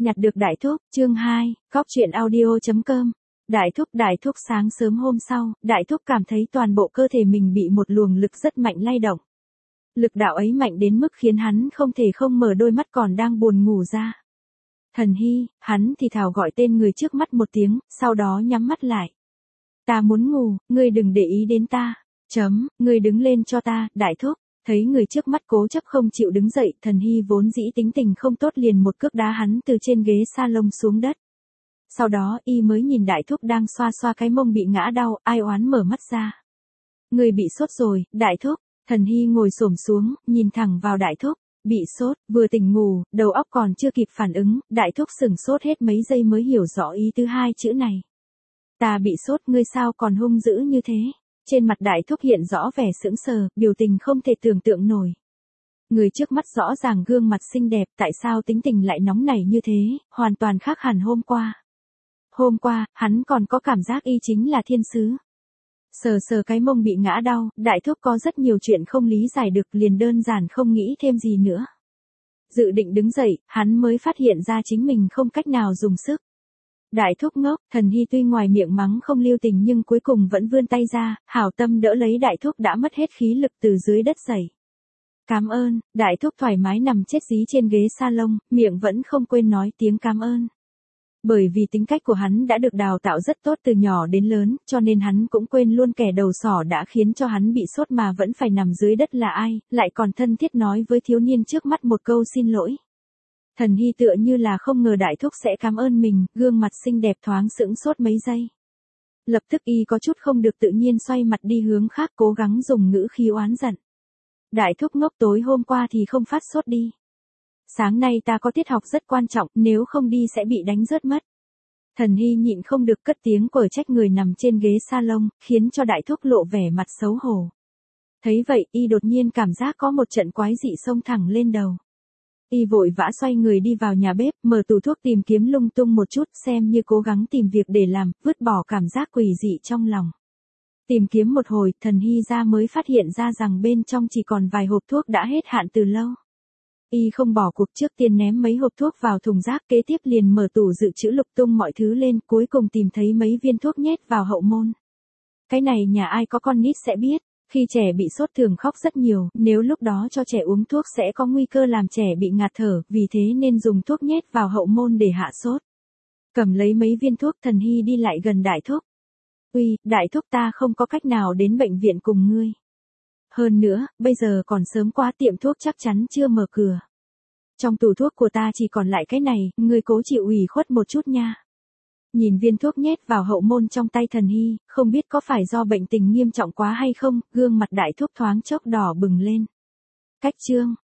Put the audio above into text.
Nhặt được đại thúc, chương 2, góc truyện audio.com. Đại thúc sáng sớm hôm sau, đại thúc cảm thấy toàn bộ cơ thể mình bị một luồng lực rất mạnh lay động. Lực đạo ấy mạnh đến mức khiến hắn không thể không mở đôi mắt còn đang buồn ngủ ra. Thần Hy, hắn thì thào gọi tên người trước mắt một tiếng, sau đó nhắm mắt lại. Ta muốn ngủ, ngươi đừng để ý đến ta. Ngươi đứng lên cho ta, đại thúc. Thấy người trước mắt cố chấp không chịu đứng dậy, Thần Hy vốn dĩ tính tình không tốt liền một cước đá hắn từ trên ghế salon xuống đất. Sau đó y mới nhìn đại thúc đang xoa xoa cái mông bị ngã đau, ai oán mở mắt ra. Người bị sốt rồi, đại thúc. Thần Hy ngồi xổm xuống, nhìn thẳng vào đại thúc. Bị sốt, vừa tỉnh ngủ, đầu óc còn chưa kịp phản ứng, đại thúc sửng sốt hết mấy giây mới hiểu rõ ý tứ hai chữ này. Ta bị sốt, ngươi sao còn hung dữ như thế? Trên mặt đại thúc hiện rõ vẻ sững sờ, biểu tình không thể tưởng tượng nổi. Người trước mắt rõ ràng gương mặt xinh đẹp, tại sao tính tình lại nóng nảy như thế, hoàn toàn khác hẳn hôm qua. Hôm qua, hắn còn có cảm giác y chính là thiên sứ. Sờ sờ cái mông bị ngã đau, đại thúc có rất nhiều chuyện không lý giải được, liền đơn giản không nghĩ thêm gì nữa. Dự định đứng dậy, hắn mới phát hiện ra chính mình không cách nào dùng sức. Đại thúc ngốc, Thần Hy tuy ngoài miệng mắng không lưu tình nhưng cuối cùng vẫn vươn tay ra, hảo tâm đỡ lấy đại thúc đã mất hết khí lực từ dưới đất dậy. Cảm ơn, đại thúc thoải mái nằm chết dí trên ghế salon, miệng vẫn không quên nói tiếng cảm ơn. Bởi vì tính cách của hắn đã được đào tạo rất tốt từ nhỏ đến lớn, cho nên hắn cũng quên luôn kẻ đầu sỏ đã khiến cho hắn bị sốt mà vẫn phải nằm dưới đất là ai, lại còn thân thiết nói với thiếu niên trước mắt một câu xin lỗi. Thần Hy tựa như là không ngờ đại thúc sẽ cảm ơn mình, gương mặt xinh đẹp thoáng sững sốt mấy giây. Lập tức y có chút không được tự nhiên xoay mặt đi hướng khác, cố gắng dùng ngữ khí oán giận. Đại thúc ngốc, tối hôm qua thì không phát sốt đi. Sáng nay ta có tiết học rất quan trọng, nếu không đi sẽ bị đánh rớt mất. Thần Hy nhịn không được cất tiếng quở trách người nằm trên ghế salon, khiến cho đại thúc lộ vẻ mặt xấu hổ. Thấy vậy, y đột nhiên cảm giác có một trận quái dị xông thẳng lên đầu. Y vội vã xoay người đi vào nhà bếp, mở tủ thuốc tìm kiếm lung tung một chút, xem như cố gắng tìm việc để làm, vứt bỏ cảm giác quỷ dị trong lòng. Tìm kiếm một hồi, Thần Hy ra mới phát hiện ra rằng bên trong chỉ còn vài hộp thuốc đã hết hạn từ lâu. Y không bỏ cuộc, trước tiên ném mấy hộp thuốc vào thùng rác, kế tiếp liền mở tủ dự trữ lục tung mọi thứ lên, cuối cùng tìm thấy mấy viên thuốc nhét vào hậu môn. Cái này nhà ai có con nít sẽ biết. Khi trẻ bị sốt thường khóc rất nhiều, nếu lúc đó cho trẻ uống thuốc sẽ có nguy cơ làm trẻ bị ngạt thở, vì thế nên dùng thuốc nhét vào hậu môn để hạ sốt. Cầm lấy mấy viên thuốc, Thần Hy đi lại gần đại thúc. Uy, đại thúc, ta không có cách nào đến bệnh viện cùng ngươi. Hơn nữa, bây giờ còn sớm quá, tiệm thuốc chắc chắn chưa mở cửa. Trong tủ thuốc của ta chỉ còn lại cái này, ngươi cố chịu ủy khuất một chút nha. Nhìn viên thuốc nhét vào hậu môn trong tay Thần Hy, không biết có phải do bệnh tình nghiêm trọng quá hay không, gương mặt đại thúc thoáng chốc đỏ bừng lên. Cách chương,